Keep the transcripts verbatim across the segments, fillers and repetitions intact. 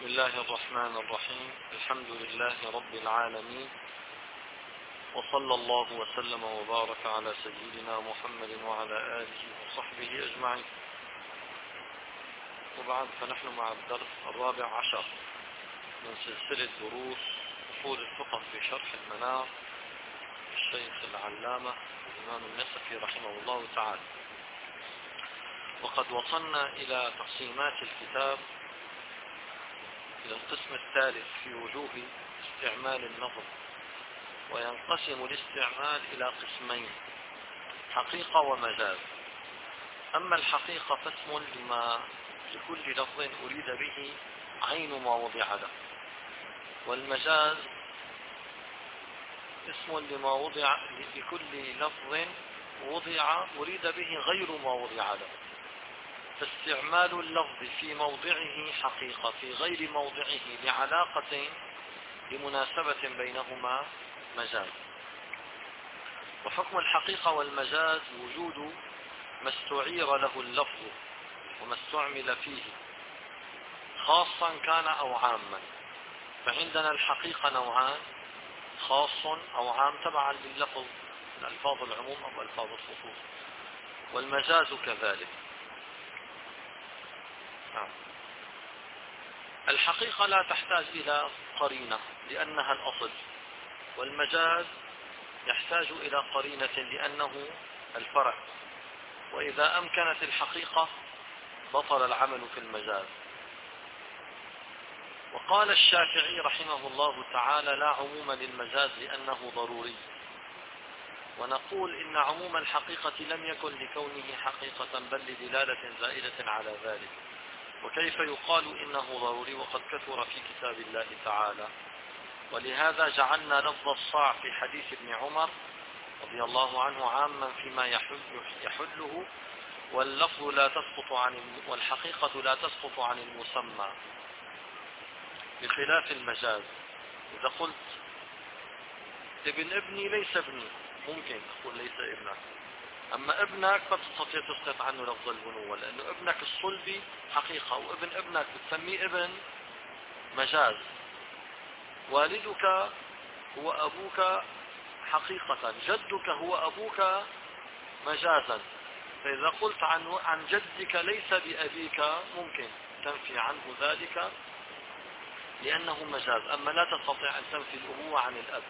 الله الرحمن الرحيم. الحمد لله رب العالمين، وصلى الله وسلم وبارك على سيدنا محمد وعلى آله وصحبه أجمعين. وبعد، فنحن مع الدرس الرابع عشر من سلسلة دروس أصول الفقه في شرح المنار الشيخ العلامة الإمام النسفي رحمه الله تعالى. وقد وصلنا إلى تقسيمات الكتاب إلى القسم الثالث في وجوه استعمال اللفظ. وينقسم الاستعمال إلى قسمين: حقيقة ومجاز. أما الحقيقة فاسم لما لكل لفظ أريد به عين ما وضع له، والمجاز اسم لما وضع لكل لفظ وضع أريد به غير ما وضع له. فاستعمال اللفظ في موضعه حقيقة، في غير موضعه لعلاقة لمناسبة بينهما مجاز. وحكم الحقيقة والمجاز وجود ما استعير له اللفظ وما استعمل فيه، خاصا كان أو عاما. فعندنا الحقيقة نوعان: خاص أو عام تبعا لللفظ من ألفاظ العموم أو ألفاظ الخصوص، والمجاز كذلك. الحقيقة لا تحتاج إلى قرينة لأنها الأصل، والمجاز يحتاج إلى قرينة لأنه الفرع. وإذا أمكنت الحقيقة بطل العمل في المجاز. وقال الشافعي رحمه الله تعالى: لا عموم للمجاز لأنه ضروري. ونقول إن عموم الحقيقة لم يكن لكونه حقيقة، بل لدلالة زائدة على ذلك. وكيف يقال إنه ضروري وقد كثر في كتاب الله تعالى؟ ولهذا جعلنا لفظ الصاع في حديث ابن عمر رضي الله عنه عاما فيما يحل يحله، واللفظ لا تسقط عن والحقيقة لا تسقط عن المسمى، بخلاف المجاز. إذا قلت ابن ابني ليس ابني، ممكن تقول ليس ابنك. أما ابنك فتستطيع تسقط عنه لفظ البنوة، لأنه ابنك الصلبي حقيقة، وابن ابنك بتسميه ابن مجاز. والدك هو أبوك حقيقة، جدك هو أبوك مجازا. فإذا قلت عن عن جدك ليس بأبيك، ممكن تنفي عنه ذلك لأنه مجاز، أما لا تستطيع أن تنفي الأبوة عن الأب.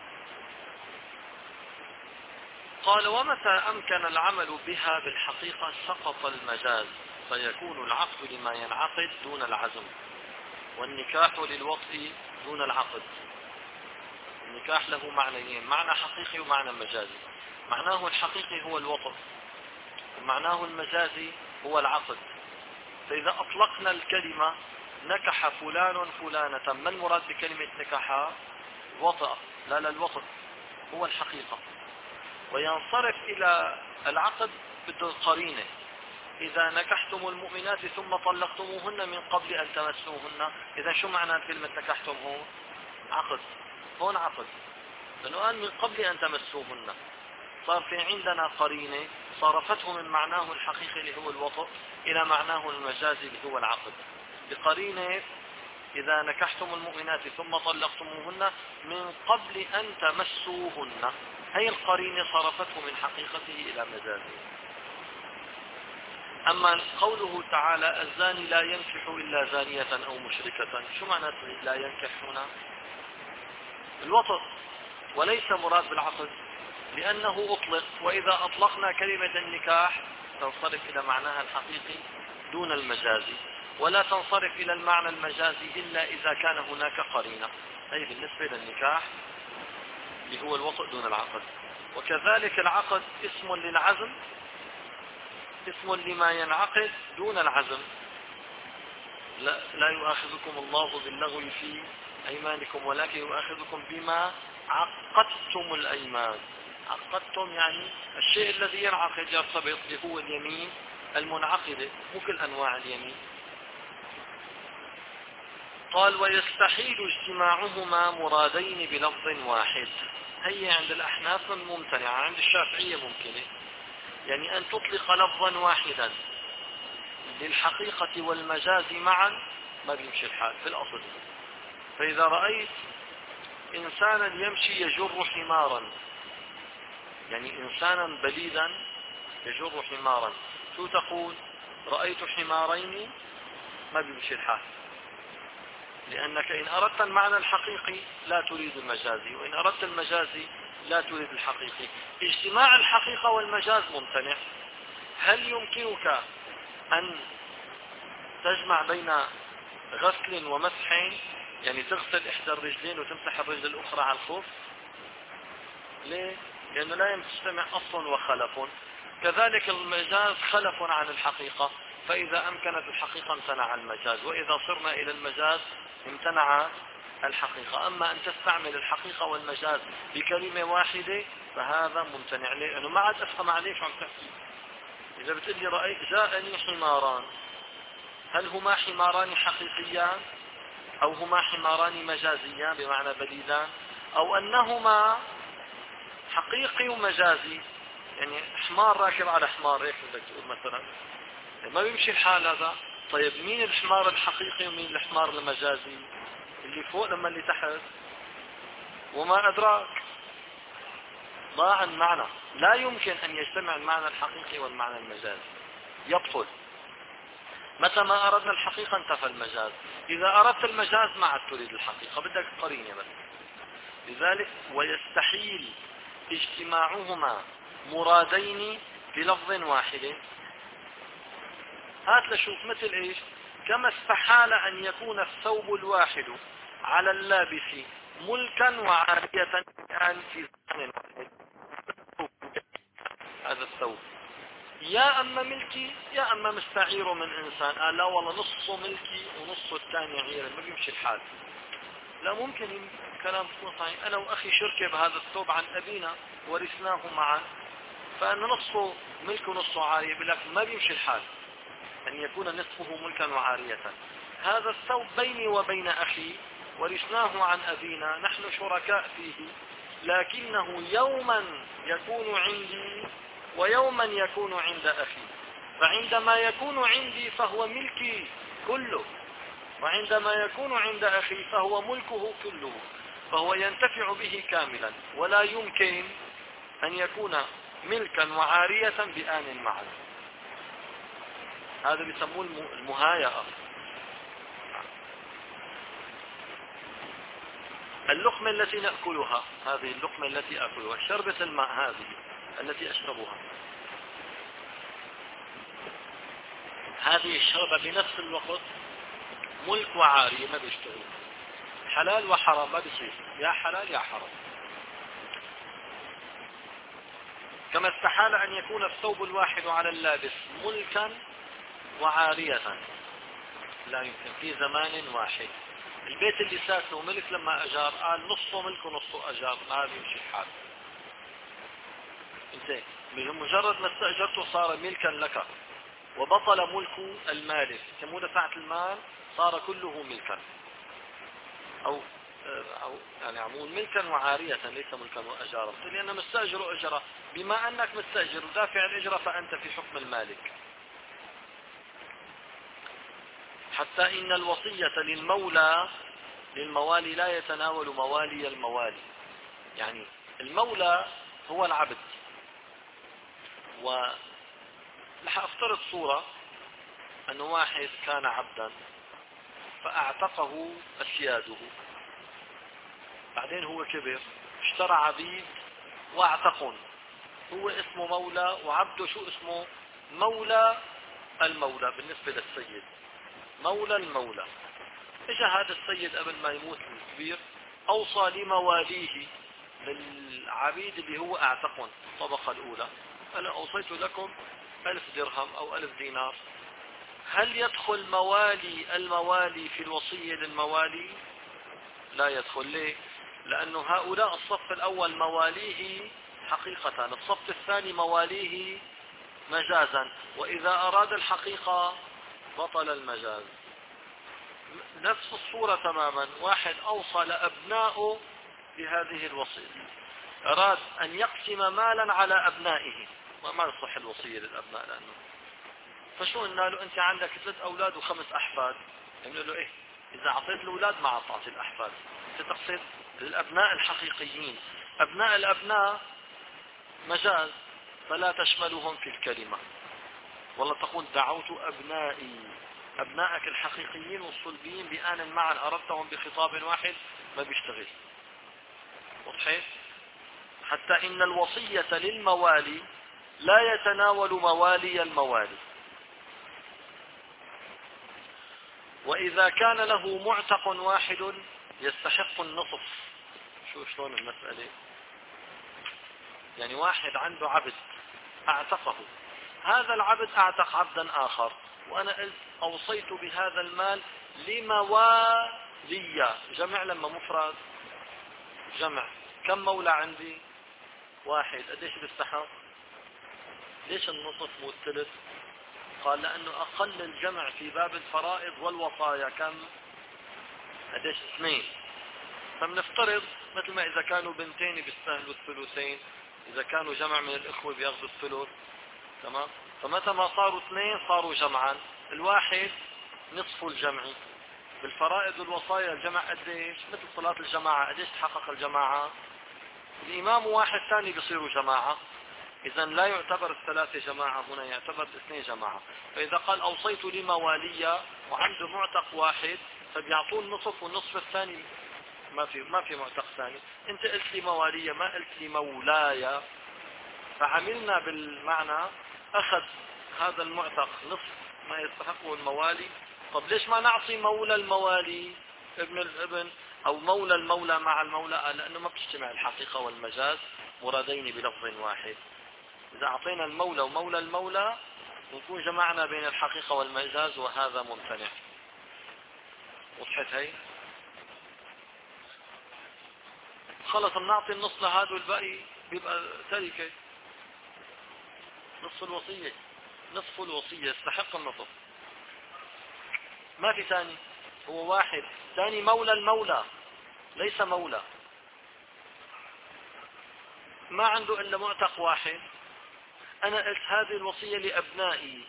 قال: ومتى أمكن العمل بها بالحقيقة سقط المجاز، فيكون العقد لما ينعقد دون العزم، والنكاح للوطء دون العقد. النكاح له معنيين: معنى حقيقي ومعنى مجازي. معناه الحقيقي هو الوطء، ومعناه المجازي هو العقد. فإذا أطلقنا الكلمة نكح فلان فلانة، ما المراد بكلمة نكح؟ وطأ. لا لا، الوطء هو الحقيقة. وينصرف إلى العقد بدون قرينة: إذا نكحتم المؤمنات ثم طلقتموهن من قبل أن تمسوهن. إذا شو معنى كلمة نكحتم؟ هون عقد، هون عقد، لأنه قال من قبل أن تمسوهن. صار في عندنا قرينة صرفته من معناه الحقيقي اللي هو الوطء إلى معناه المجازي اللي هو العقد، بقرينة إذا نكحتم المؤمنات ثم طلقتموهن من قبل أن تمسوهن. هي القرينة صرفته من حقيقته إلى مجازه. أما قوله تعالى: الزاني لا ينكح إلا زانية أو مشركة، شو معنى لا ينكح هنا؟ الوطء، وليس مراد بالعقد، لأنه أطلق. وإذا أطلقنا كلمة النكاح تنصرف إلى معناها الحقيقي دون المجازي، ولا تنصرف إلى المعنى المجازي إلا إذا كان هناك قرينة، أي بالنسبة للنكاح اللي هو الوطء دون العقد. وكذلك العقد اسم للعزم، اسم لما ينعقد دون العزم. لا, لا يؤاخذكم الله باللغو في أيمانكم ولكن يؤاخذكم بما عقدتم الأيمان. عقدتم يعني الشيء الذي ينعقد يرتبط اللي هو اليمين المنعقدة، مو كل أنواع اليمين. قال: ويستحيل اجتماعهما مرادين بلفظ واحد. هي عند الأحناف ممتنعة، عند الشافعية ممكنة. يعني أن تطلق لفظا واحدا للحقيقة والمجاز معا ما بيمشي الحال في الأصل. فإذا رأيت إنسانا يمشي يجر حمارا، يعني إنسانا بليدا يجر حمارا، شو تقول؟ رأيت حمارين، ما بيمشي الحال، لأنك إن أردت المعنى الحقيقي لا تريد المجازي، وإن أردت المجازي لا تريد الحقيقي. اجتماع الحقيقة والمجاز ممتنع. هل يمكنك أن تجمع بين غسل ومسحين، يعني تغسل إحدى الرجلين وتمسح الرجل الأخرى على الخف؟ ليه؟ لأنه لا يجتمع أصل وخلف. كذلك المجاز خلف عن الحقيقة، فإذا أمكنت الحقيقة امتنع المجاز، وإذا صرنا إلى المجاز امتنع الحقيقة. أما أن تستعمل الحقيقة والمجاز بكلمة واحدة فهذا ممتنع. ليه؟ أنه ما عاد أفهم عليه شو عم تحكي. إذا بتقول لي رأيت جاءني حماران، هل هما حماران حقيقيان أو هما حماران مجازيان بمعنى بليدان، أو أنهما حقيقي ومجازي، يعني حمار راكب على حمار، هيك بدك تقول مثلا، ما بيمشي الحال هذا. طيب مين الحمار الحقيقي ومين الحمار المجازي؟ اللي فوق لما اللي تحت؟ وما أدراك، ضاع المعنى. لا يمكن أن يجتمع المعنى الحقيقي والمعنى المجازي، يبطل. متى ما أردنا الحقيقة انتفى المجاز. إذا أردت المجاز ما عاد تريد الحقيقة، بدك قرينة بس. لذلك ويستحيل اجتماعهما مرادين بلفظ واحد. هات لشوف مثل ايش؟ كما استحال ان يكون الثوب الواحد على اللابس ملكا وعارية الآن في زمن واحد. هذا الثوب يا اما ملكي يا اما مستعير من انسان. قال لا والله نصه ملكي ونصه الثاني عيرا، ما بيمشي الحال. لا ممكن كلام تكون صحيح. انا واخي شركة بهذا الثوب عن ابينا ورثناه معا، فان نصه ملك ونصه عارية، بلك ما بيمشي الحال أن يكون نصفه ملكا وعارية. هذا الثوب بيني وبين أخي ورثناه عن أبينا، نحن شركاء فيه، لكنه يوما يكون عندي ويوما يكون عند أخي. فعندما يكون عندي فهو ملكي كله، وعندما يكون عند أخي فهو ملكه كله، فهو ينتفع به كاملا، ولا يمكن أن يكون ملكا وعارية بآن معا. هذا بيسموه المهايئة. اللقمة التي نأكلها، هذه اللقمة التي أكلها، شربة الماء هذه التي أشربها، هذه الشربة بنفس الوقت ملك وعارية، ما بيشتغل. حلال وحرام ما بيصير، يا حلال يا حرام. كما استحال أن يكون الثوب الواحد على اللابس ملكا وعارية، لا يمكن في زمان واحد. البيت اللي ساكنه ملك لما أجار، قال نصه ملك ونصه أجار، ما بيمشي الحال. انت بمجرد ما استأجرته صار ملكا لك، وبطل ملك المالك، يسمونه دفعت المال صار كله ملكا، أو أو يعني عمول ملكا وعارية ليس ملكا وأجارة، لأن مستأجر أجرة. بما أنك مستأجر ودافع الأجرة فأنت في حكم المالك. حتى إن الوصية للمولى للموالي لا يتناول موالي الموالي. يعني المولى هو العبد، ورح أفترض صورة أن واحد كان عبدا فأعتقه أسياده، بعدين هو كبر اشترى عبيد واعتقون، هو اسمه مولى وعبده شو اسمه؟ مولى المولى بالنسبة للسيد، مولى المولى. اجى هذا السيد قبل ما يموت الكبير اوصى لمواليه للعبيد اللي هو اعتقون الطبقة الاولى، انا اوصيت لكم الف درهم او الف دينار. هل يدخل موالي الموالي في الوصية للموالي؟ لا يدخل. ليه؟ لانه هؤلاء الصف الاول مواليه حقيقة، الصف الثاني مواليه مجازا، واذا اراد الحقيقة بطل المجاز. نفس الصورة تماما، واحد اوصى لابنائه بهذه الوصية، اراد ان يقسم مالا على ابنائه، وما يصح الوصية للابناء، لانه فشو قلنا له؟ انت عندك ثلاث اولاد وخمس احفاد، قلنا له ايه إذا أعطيت الأولاد ما عاد تعطي الأحفاد. أنت تقصد الأبناء الحقيقيين. أبناء الأبناء مجاز فلا تشملهم في الكلمة. والله تقول دعوت أبنائي، أبنائك الحقيقيين والصلبيين بآن معا أردتهم بخطاب واحد ما بيشتغل. وضحيت؟ حتى إن الوصية للموالي لا يتناول موالي الموالي. وإذا كان له معتق واحد يستحق النصف. شو شلون المسألة؟ يعني واحد عنده عبد اعتقه، هذا العبد اعتق عبدا آخر، وأنا قلت أوصيت بهذا المال لموالي، جمع لما مفرد جمع، كم مولى عندي؟ واحد. قديش بيستحق؟ ليش النصف مو الثلث؟ قال لأنه أقل الجمع في باب الفرائض والوصايا كم؟ قديش؟ اثنين. فبنفترض مثل ما إذا كانوا بنتين بيستاهلوا الثلثين، إذا كانوا جمع من الإخوة بياخذوا الثلث. تمام؟ فمتى ما صاروا اثنين صاروا جمعا، الواحد نصف الجمع. بالفرائض والوصايا الجمع قديش؟ مثل صلاة الجماعة، قديش تحقق الجماعة؟ الإمام واحد ثاني بيصيروا جماعة. إذا لا يعتبر الثلاثة جماعة هنا، يعتبر الاثنين جماعة. فإذا قال أوصيت لموالية وعنده معتق واحد فبيعطوه النصف، والنصف الثاني ما في ما في معتق ثاني. أنت قلت لي موالية ما قلت لي مولاي، فعملنا بالمعنى أخذ هذا المعتق نصف ما يستحقه الموالي. طب ليش ما نعطي مولى الموالي ابن الابن أو مولى المولى مع المولى؟ لأنه ما بتجتمع الحقيقة والمجاز مرادين بلفظ واحد. إذا أعطينا المولى ومولى المولى نكون جمعنا بين الحقيقة والمجاز، وهذا ممتنع. وضحت هي؟ خلص بنعطي النص لهذا والباقي بيبقى تركة. نصف الوصية، نصف الوصية يستحق النصف، ما في ثاني، هو واحد. ثاني مولى المولى ليس مولى، ما عنده إلا معتق واحد. أنا قلت هذه الوصية لأبنائي.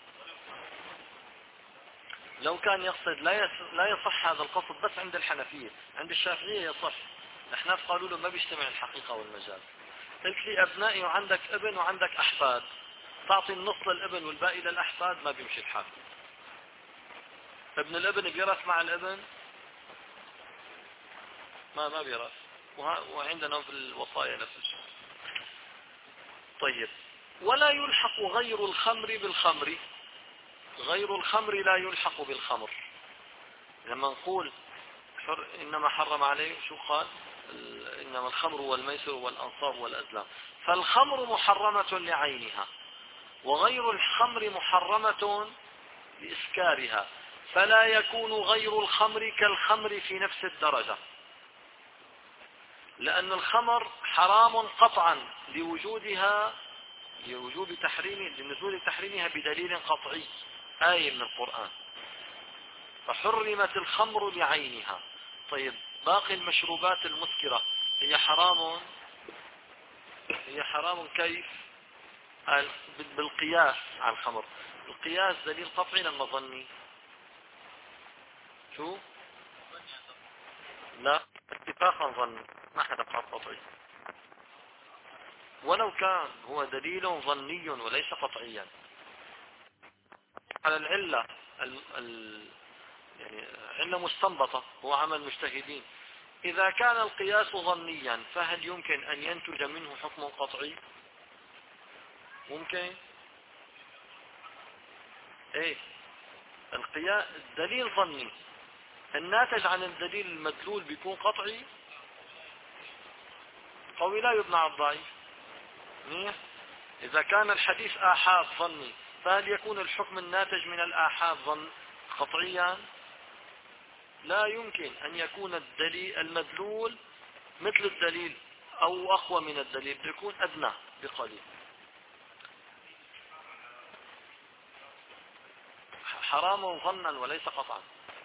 لو كان يقصد لا لا يصح هذا القصد بس عند الحنفية، عند الشافعية يصح. الأحناف قالوا له ما بيجتمع الحقيقة والمجاز. قلت لي أبنائي وعندك ابن وعندك أحفاد، تعطي النص للابن والباقي للأحفاد، ما بيمشي الحال. ابن الابن بيرث مع الابن؟ ما ما بيرث. وعندنا في الوصايا نفس الشيء. طيب، ولا يلحق غير الخمر بالخمر. غير الخمر لا يلحق بالخمر. لما نقول حر إنما حرم عليه، شو قال؟ إنما الخمر والميسر والأنصاب والأزلام. فالخمر محرمة لعينها، وغير الخمر محرمة لإسكارها، فلا يكون غير الخمر كالخمر في نفس الدرجة، لأن الخمر حرام قطعا لوجودها، لوجوب تحريم، لنزول تحريمها بدليل قطعي، آية من القرآن. فحرمت الخمر لعينها. طيب، باقي المشروبات المسكرة هي حرام، هي حرام كيف؟ بالقياس على الخمر. القياس دليل قطعي لما ظني؟ شو؟ لا، اتفاقا ظني، ما حدا قال قطعي. ولو كان هو دليل ظني وليس قطعيا على العلة ال ال يعني علة مستنبطة، هو عمل مجتهدين. إذا كان القياس ظنيا فهل يمكن أن ينتج منه حكم قطعي؟ ممكن. ايه، القياس الدليل ظني، الناتج عن الدليل المدلول بيكون قطعي. قوي لا يبنى على الضعيف. منيح. إذا كان الحديث آحاد ظني فهل يكون الحكم الناتج من الآحاد ظن قطعيا؟ لا يمكن أن يكون الدليل المدلول مثل الدليل أو أقوى من الدليل، بيكون أدنى بقليل. حرام ظنا وليس قطعا.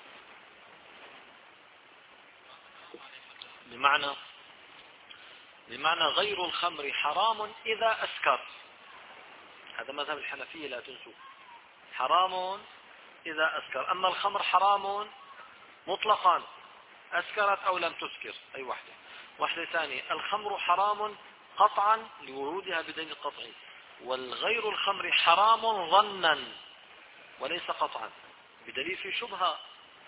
بمعنى بمعنى غير الخمر حرام إذا أسكر، هذا مذهب الحنفية لا تنسوا، حرام إذا أسكر. أما الخمر حرام مطلقا، أسكرت أو لم تسكر، أي واحدة. واحدة ثانية، الخمر حرام قطعا لورودها بدليل قطعي، والغير الخمر حرام ظنا وليس قطعا بدليل في شبهة،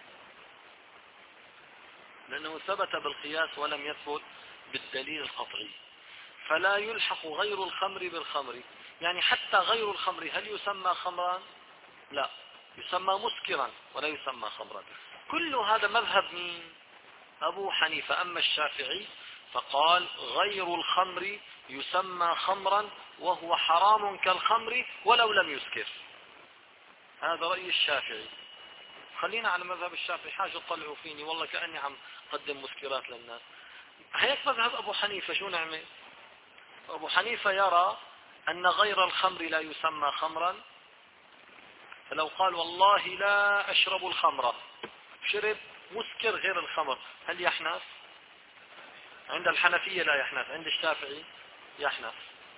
لأنه ثبت بالقياس ولم يثبت بالدليل القطعي. فلا يلحق غير الخمر بالخمر، يعني حتى غير الخمر هل يسمى خمرا؟ لا، يسمى مسكرا ولا يسمى خمرا. كل هذا مذهب مين؟ أبو حنيفة. أما الشافعي فقال غير الخمر يسمى خمرا وهو حرام كالخمر ولو لم يسكر. هذا رأي الشافعي. خلينا على مذهب الشافعي، حاجة تطلعوا فيني والله كأني عم قدم مسكرات للناس. هيك مذهب أبو حنيفة. شو نعمل؟ أبو حنيفة يرى أن غير الخمر لا يسمى خمرا، فلو قال والله لا أشرب الخمر، شرب مسكر غير الخمر، هل يحنث؟ عند الحنفية لا يحنث، عند الشافعي يحنث.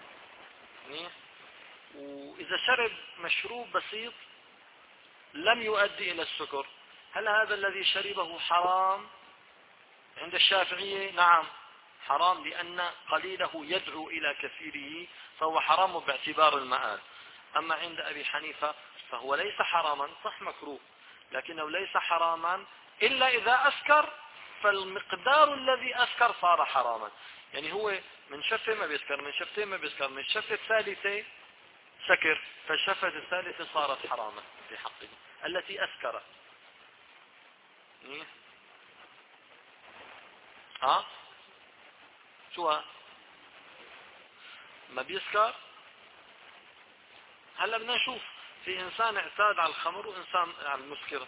وإذا شرب مشروب بسيط لم يؤدي إلى السكر، هل هذا الذي شربه حرام؟ عند الشافعية نعم حرام، لأن قليله يدعو إلى كثيره، فهو حرام باعتبار المآل. أما عند أبي حنيفة فهو ليس حراما، صح مكروه، لكنه ليس حراما إلا إذا أسكر، فالمقدار الذي أسكر صار حراما. يعني هو من شفة ما بيسكر، من شفتين ما بيسكر، من شفة الثالثة سكر، فالشفة الثالثة صارت حراما في حقه التي أسكرت. ها شو ما بيسكر؟ هلا بدنا نشوف، في انسان اعتاد على الخمر وانسان على المسكر.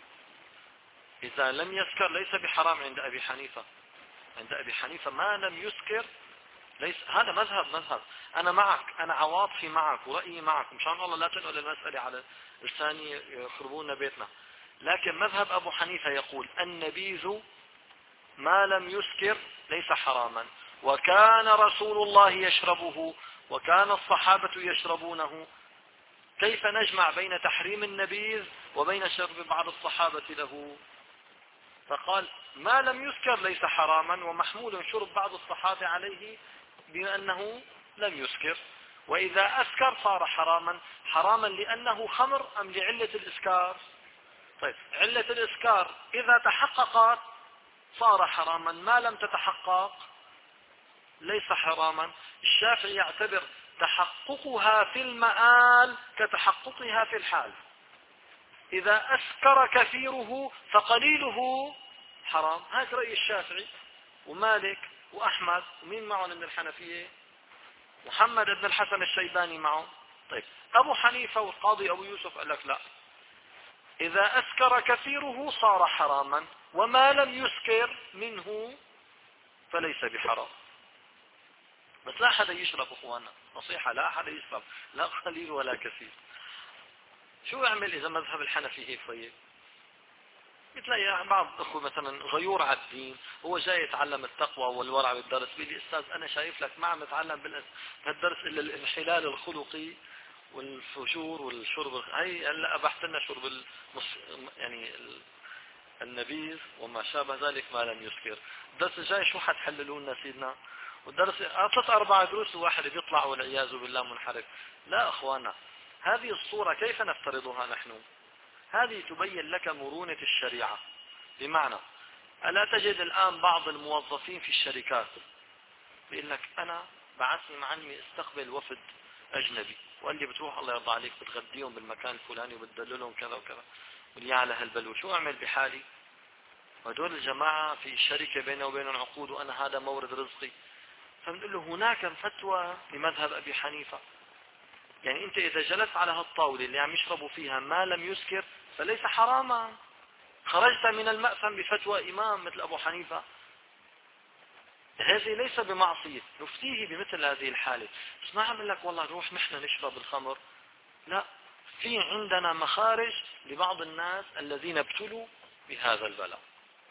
اذا لم يسكر ليس بحرام عند ابي حنيفة. عند ابي حنيفة ما لم يسكر ليس. هذا مذهب مذهب انا معك، انا عواطفي معك ورأيي معك، مشان الله لا تنقل المسألة على لساني يخربون بيتنا. لكن مذهب ابو حنيفة يقول النبيذ ما لم يسكر ليس حراما، وكان رسول الله يشربه وكان الصحابة يشربونه، كيف نجمع بين تحريم النبيذ وبين شرب بعض الصحابة له؟ فقال ما لم يسكر ليس حراما، ومحمول شرب بعض الصحابة عليه بأنه لم يسكر. وإذا أسكر صار حراما. حراما لأنه خمر أم لعلة الإسكار؟ طيب علة الإسكار إذا تحققت صار حراما، ما لم تتحقق ليس حراما. الشافعي يعتبر تحققها في المآل كتحققها في الحال. إذا أسكر كثيره فقليله حرام. هذا رأي الشافعي ومالك وأحمد، ومين معهم من الحنفية؟ محمد بن الحسن الشيباني معه. طيب أبو حنيفة والقاضي أبو يوسف قال لك لا، إذا أسكر كثيره صار حراما، وما لم يسكر منه فليس بحرام. بس لا حدا يشرب اخوانا، نصيحة، لا حدا يشرب، لا قليل ولا كثير. شو يعمل اذا مذهب الحنفي هيك طيب؟ بتلاقي بعض اخوه مثلا غيور على الدين، هو جاي يتعلم التقوى والورع بالدرس، بيقول لي استاذ انا شايف لك ما عم اتعلم بالدرس الا الانحلال الخلقي والفجور والشرب. هي هلا ابحث لنا شرب المص... يعني النبيذ وما شابه ذلك ما لم يسكر. الدرس الجاي شو حتحللوا لنا سيدنا؟ والدرس ثلاث اربع دروس وواحد بيطلع والعياذ بالله منحرف. لا اخوانا، هذه الصورة كيف نفترضها نحن؟ هذه تبين لك مرونة الشريعة. بمعنى ألا تجد الآن بعض الموظفين في الشركات بيقول لك أنا بعثني معلمي استقبل وفد أجنبي، وقال لي بتروح الله يرضى عليك بتغديهم بالمكان الفلاني وبتدللهم كذا وكذا، واللي على هالبلو شو أعمل بحالي؟ وهدول الجماعة في شركة بينه وبينهم عقود، وأنا هذا مورد رزقي. فبنقول له هناك فتوى لمذهب أبي حنيفة، يعني أنت إذا جلست على هالطاولة اللي عم يشربوا فيها ما لم يسكر فليس حراما، خرجت من المأثم بفتوى إمام مثل أبو حنيفة. هذه ليس بمعصية، نفتيه بمثل هذه الحالة. بس ما عم لك والله روح نحن نشرب الخمر، لا، في عندنا مخارج لبعض الناس الذين ابتلوا بهذا البلاء.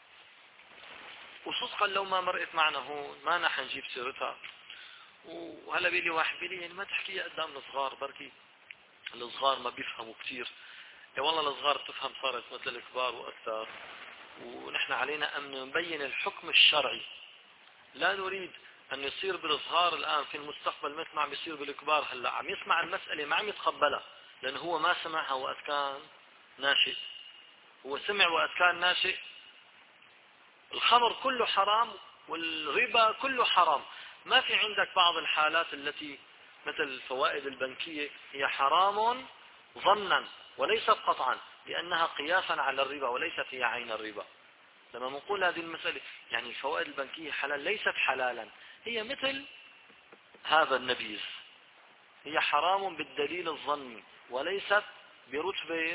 وصدقا لو ما مرقت معنا هون ما نحن نجيب سيرتها. وهلا بيلي واحد بيلي يعني ما تحكيها قدام الصغار، بركي الصغار ما بيفهموا كثير. يا والله الصغار تفهم صارت مثل الكبار واكثر، ونحن علينا أن نبين الحكم الشرعي. لا نريد أن يصير بالصغار الآن في المستقبل مثل ما عم يصير بالكبار. هلا عم يسمع المسألة ما عم يتقبلها، لأنه هو ما سمعها وقت كان ناشئ. هو سمع وقت كان ناشئ الخمر كله حرام والربا كله حرام. ما في عندك بعض الحالات التي مثل الفوائد البنكية هي حرام ظنا وليست قطعا، لأنها قياسا على الربا وليست هي عين الربا. لما نقول هذه المسألة يعني الفوائد البنكية حلال، ليست حلالا، هي مثل هذا النبيذ، هي حرام بالدليل الظني وليست برتبة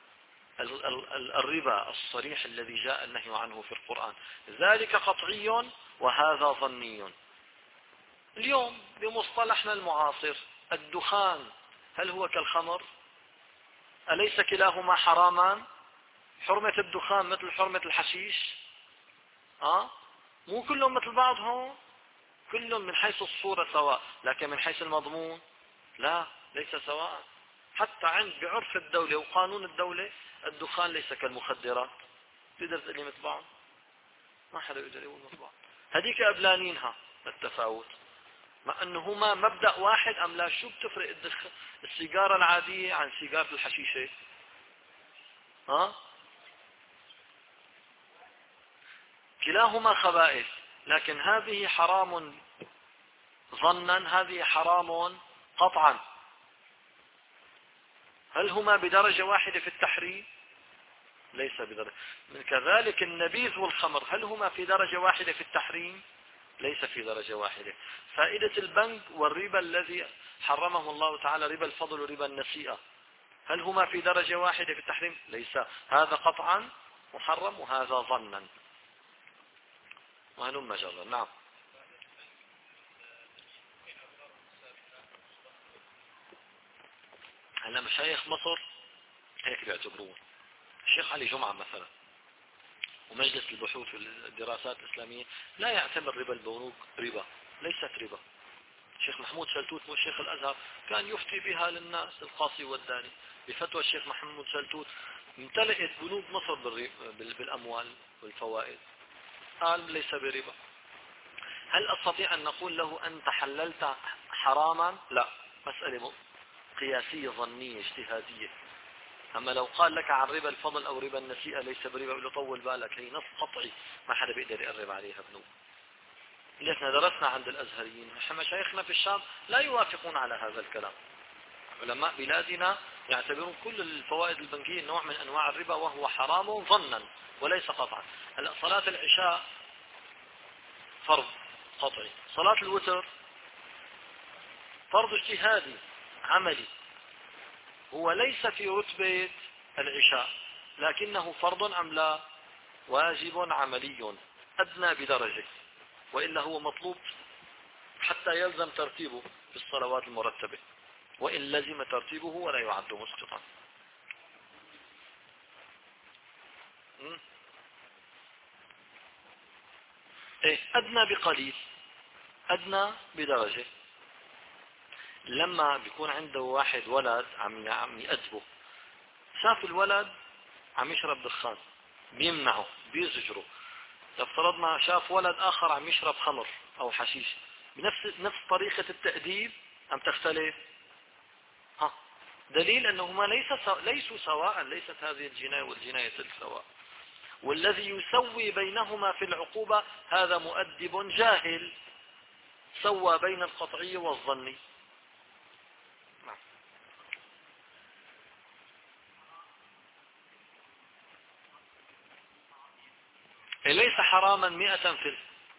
الربا الصريح الذي جاء النهي عنه في القرآن. ذلك قطعي وهذا ظني. اليوم بمصطلحنا المعاصر الدخان هل هو كالخمر؟ أليس كلاهما حرامان؟ حرمة الدخان مثل حرمة الحشيش؟ أه؟ مو كلهم مثل بعضهم، كلهم من حيث الصورة سواء، لكن من حيث المضمون لا، ليس سواء. حتى عند بعرف الدولة وقانون الدولة الدخان ليس كالمخدرات. تقدر تقول لي مثل بعض؟ ما حدا يقدر يقول مثل بعض. هذيك قبلانينها التفاوت، مع انه هما مبدأ واحد ام لا. شو بتفرق الدخ... السيجارة العادية عن سيجارة الحشيشة؟ ها؟ كلاهما خبائث، لكن هذه حرام ظنا، هذه حرام قطعا. هل هما بدرجة واحدة في التحريم؟ ليس بدرجة. كذلك النبيذ والخمر هل هما في درجة واحدة في التحريم؟ ليس في درجة واحدة. فائدة البنك والربا الذي حرمه الله تعالى، ربا الفضل وربا النسيئة، هل هما في درجة واحدة في التحريم؟ ليس. هذا قطعا محرم وهذا ظنا. وهلم جرا. نعم. هلا مشايخ مصر هيك بيعتبروه. الشيخ علي جمعة مثلا ومجلس البحوث والدراسات الإسلامية لا يعتبر ربا البنوك ربا، ليست ربا. الشيخ محمود شلتوت والشيخ الأزهر كان يفتي بها للناس، القاصي والداني، بفتوى الشيخ محمود شلتوت امتلئت بنوك مصر بالأموال والفوائد، قال ليس بربا. هل أستطيع أن نقول له أنت حللت حراما؟ لا، مسألة قياسية ظنية اجتهادية. أما لو قال لك عن ربا الفضل أو ربا النسيئة ليس بربا، يقول له طول بالك، هي نص قطعي ما حدا بيقدر يقرب عليها بنوب. لكن درسنا عند الأزهريين، مشايخنا في الشام لا يوافقون على هذا الكلام. علماء بلادنا يعتبرون كل الفوائد البنكية نوع من أنواع الربا وهو حرام ظنا وليس قطعا. هلا صلاة العشاء فرض قطعي، صلاة الوتر فرض اجتهادي عملي، هو ليس في رتبة العشاء لكنه فرض أم لا؟ واجب عملي أدنى بدرجة، وإلا هو مطلوب حتى يلزم ترتيبه في الصلوات المرتبة، وإن لزم ترتيبه ولا يعد مسقطا. إيه أدنى بقليل، أدنى بدرجة. لما بيكون عنده واحد ولد عم عم يأدبه، شاف الولد عم يشرب دخان بيمنعه بيزجره. لو افترضنا شاف ولد آخر عم يشرب خمر أو حشيش، بنفس نفس طريقة التأديب أم تختلف؟ ها، دليل أنهما ليس سو... ليسوا سواء، ليست هذه الجناية والجناية السواء. والذي يسوي بينهما في العقوبة هذا مؤدب جاهل سوى بين القطعي والظني. ليس حراما مئة في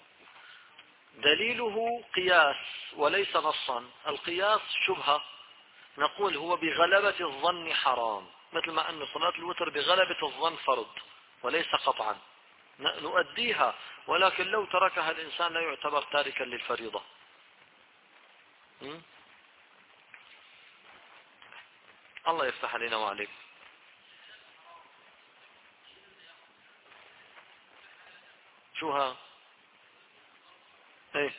دليله قياس وليس نصا. القياس شبهة، نقول هو بغلبة الظن حرام، مثل ما أن صلاة الوتر بغلبة الظن فرض وليس قطعا، نؤديها، ولكن لو تركها الإنسان لا يعتبر تاركا للفريضة. م? الله يفتح علينا وعليك. شو ها؟ ايه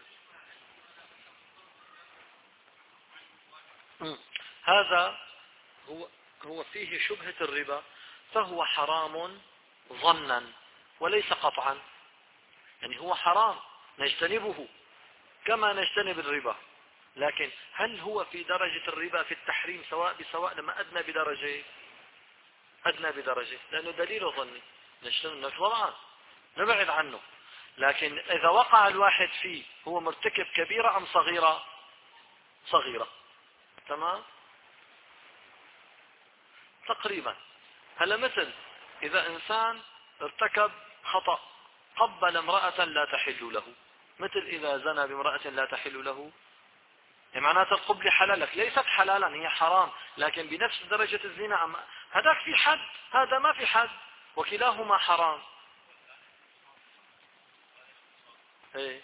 م. هذا هو هو فيه شبهة الربا، فهو حرام ظنا وليس قطعا، يعني هو حرام نجتنبه كما نجتنب الربا، لكن هل هو في درجة الربا في التحريم سواء بسواء؟ لما أدنى بدرجة، أدنى بدرجة، لأنه دليل ظني نجتنب طبعا نبعد عنه. لكن إذا وقع الواحد فيه هو مرتكب كبيرة أم صغيرة؟ صغيرة. تمام تقريبا. هلا مثل إذا إنسان ارتكب خطأ قبل امرأة لا تحل له، مثل إذا زنى بامرأة لا تحل له، يعني معناتها القبلة حلالك ليست حلالا، هي حرام، لكن بنفس درجة الزنا. هذاك في حد، هذا ما في حد، وكلاهما حرام. ايه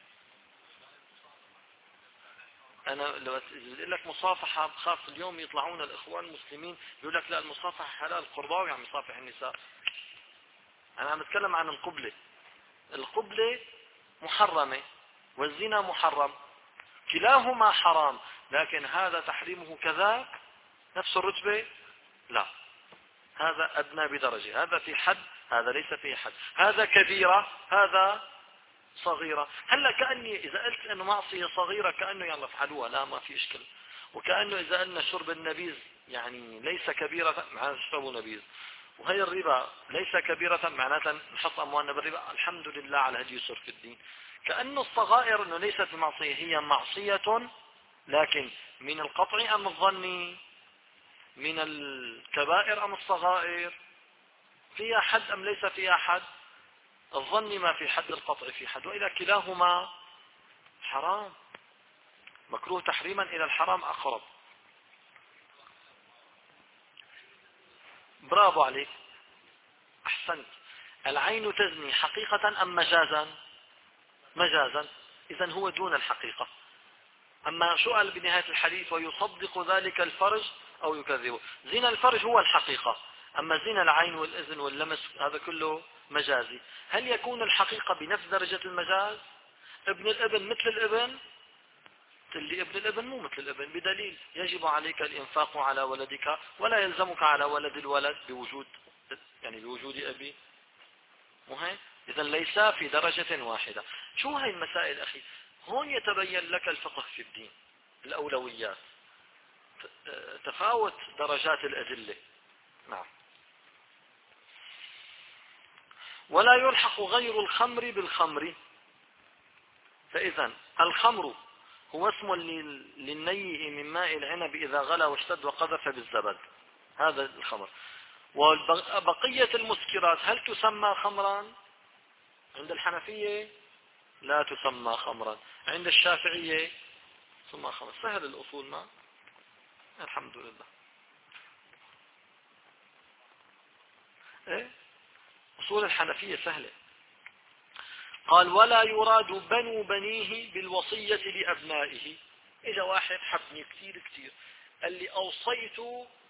انا لو اقول لك مصافحة بخاف اليوم يطلعون الاخوان المسلمين يقول لك لا المصافحة حلال، القرضاوي عم يصافح النساء. انا عم اتكلم عن القبلة. القبلة محرمة والزنا محرم، كلاهما حرام، لكن هذا تحريمه كذاك نفس الرتبة؟ لا، هذا أدنى بدرجة، هذا في حد، هذا ليس في حد، هذا كبيرة، هذا صغيرة. هلا كأني إذا قلت أنه معصية صغيرة كأنه يلا افعلوها، لا ما في إشكال. وكأنه إذا قلنا شرب النبيذ يعني ليس كبيرة معناتها اشربوا نبيذ، وهي الربا ليس كبيرة معناتها نحط أموالنا بالربا، الحمد لله على هدي يسر في الدين. كأنه الصغائر أنه ليست بمعصية، هي معصية، لكن من القطع أم الظني؟ من الكبائر أم الصغائر؟ فيها حد أم ليس فيها حد؟ الظن ما في حد، القطع في حد، وإذا كلاهما حرام مكروه تحريما إلى الحرام أقرب. برافو عليك، أحسنت. العين تزني حقيقة أم مجازا؟ مجازا، إذن هو دون الحقيقة. أما شو قال بنهاية الحديث؟ ويصدق ذلك الفرج أو يكذبه. زنا الفرج هو الحقيقة، أما زنا العين والإذن واللمس هذا كله مجازي. هل يكون الحقيقة بنفس درجة المجاز؟ ابن الابن مثل الابن؟ اللي ابن الابن مو مثل الابن، بدليل يجب عليك الإنفاق على ولدك ولا يلزمك على ولد الولد بوجود، يعني بوجود أبي. مهم. إذا ليس في درجة واحدة. شو هاي المسائل أخي؟ هون يتبين لك الفقه في الدين، الأولويات، تفاوت درجات الأدلة. نعم. ولا يلحق غير الخمر بالخمر. فإذا الخمر هو اسم للنيء من ماء العنب إذا غلى واشتد وقذف بالزبد، هذا الخمر. وبقية المسكرات هل تسمى خمرا؟ عند الحنفية لا تسمى خمرا، عند الشافعية تسمى خمر. سهل الأصول ما الحمد لله. إيه؟ أصول الحنفية سهلة. قال ولا يراد بنو بنيه بالوصية لأبنائه. إذا واحد حبني كثير كثير قال لي أوصيت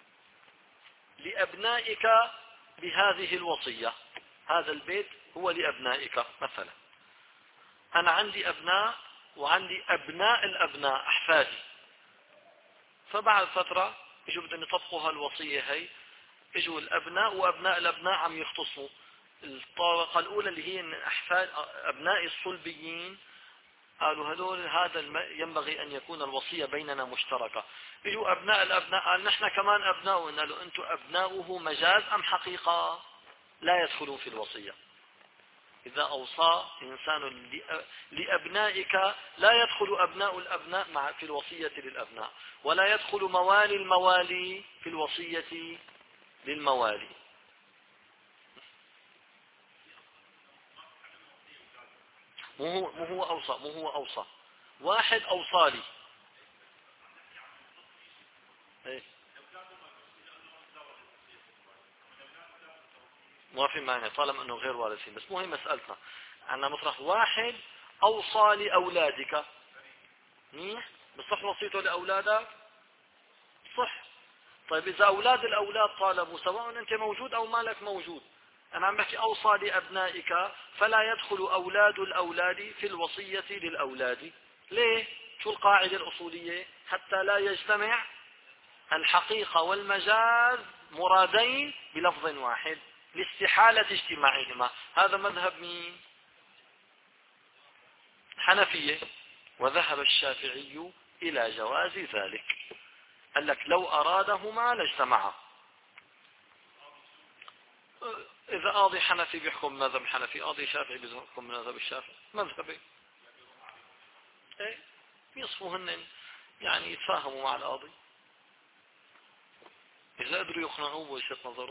لأبنائك بهذه الوصية، هذا البيت هو لأبنائك مثلا، أنا عندي أبناء وعندي أبناء الأبناء أحفادي، فبعد فترة يجوا بدهم يطبقوا هالوصية هي، يجوا الأبناء وأبناء الأبناء عم يختصموا. الطريقة الأولى اللي هي أن أحفاد أبناء الصلبيين قالوا هذول هذا ينبغي أن يكون الوصية بيننا مشتركة. يجوا أبناء الأبناء قال نحن كمان أبناء، قالوا أنتم أبناؤه مجاز أم حقيقة؟ لا يدخلون في الوصية. إذا أوصى إنسان لأبنائك لا يدخل أبناء الأبناء مع في الوصية للأبناء، ولا يدخل موالي الموالي في الوصية للموالي. مو هو مو هو أوصى مو هو أوصى واحد أوصالي. إيه؟ ما في معنى طالما أنه غير وارثين، بس مو هي مسألتنا. عندنا مطرح واحد أوصى لأولادك، منيح، بصح وصيته لأولادك؟ صح. طيب إذا أولاد الأولاد طالبوا سواء أنت موجود أو مالك موجود، أنا عم بحكي أوصى لأبنائك، فلا يدخل أولاد الأولاد في الوصية للأولاد. ليه؟ شو القاعدة الأصولية؟ حتى لا يجتمع الحقيقة والمجاز مرادين بلفظ واحد. لاستحالة اجتماعهما. هذا مذهب مين؟ حنفية. وذهب الشافعي إلى جواز ذلك، قال لك لو أرادهما لاجتمعا. إذا قاضي حنفي بيحكم مذهب الحنفي، قاضي شافعي بيحكم مذهب الشافعي، مذهبي ايه يصفوهن، يعني يتفاهموا مع القاضي، إذا قدروا يقنعوه بوجهة نظره.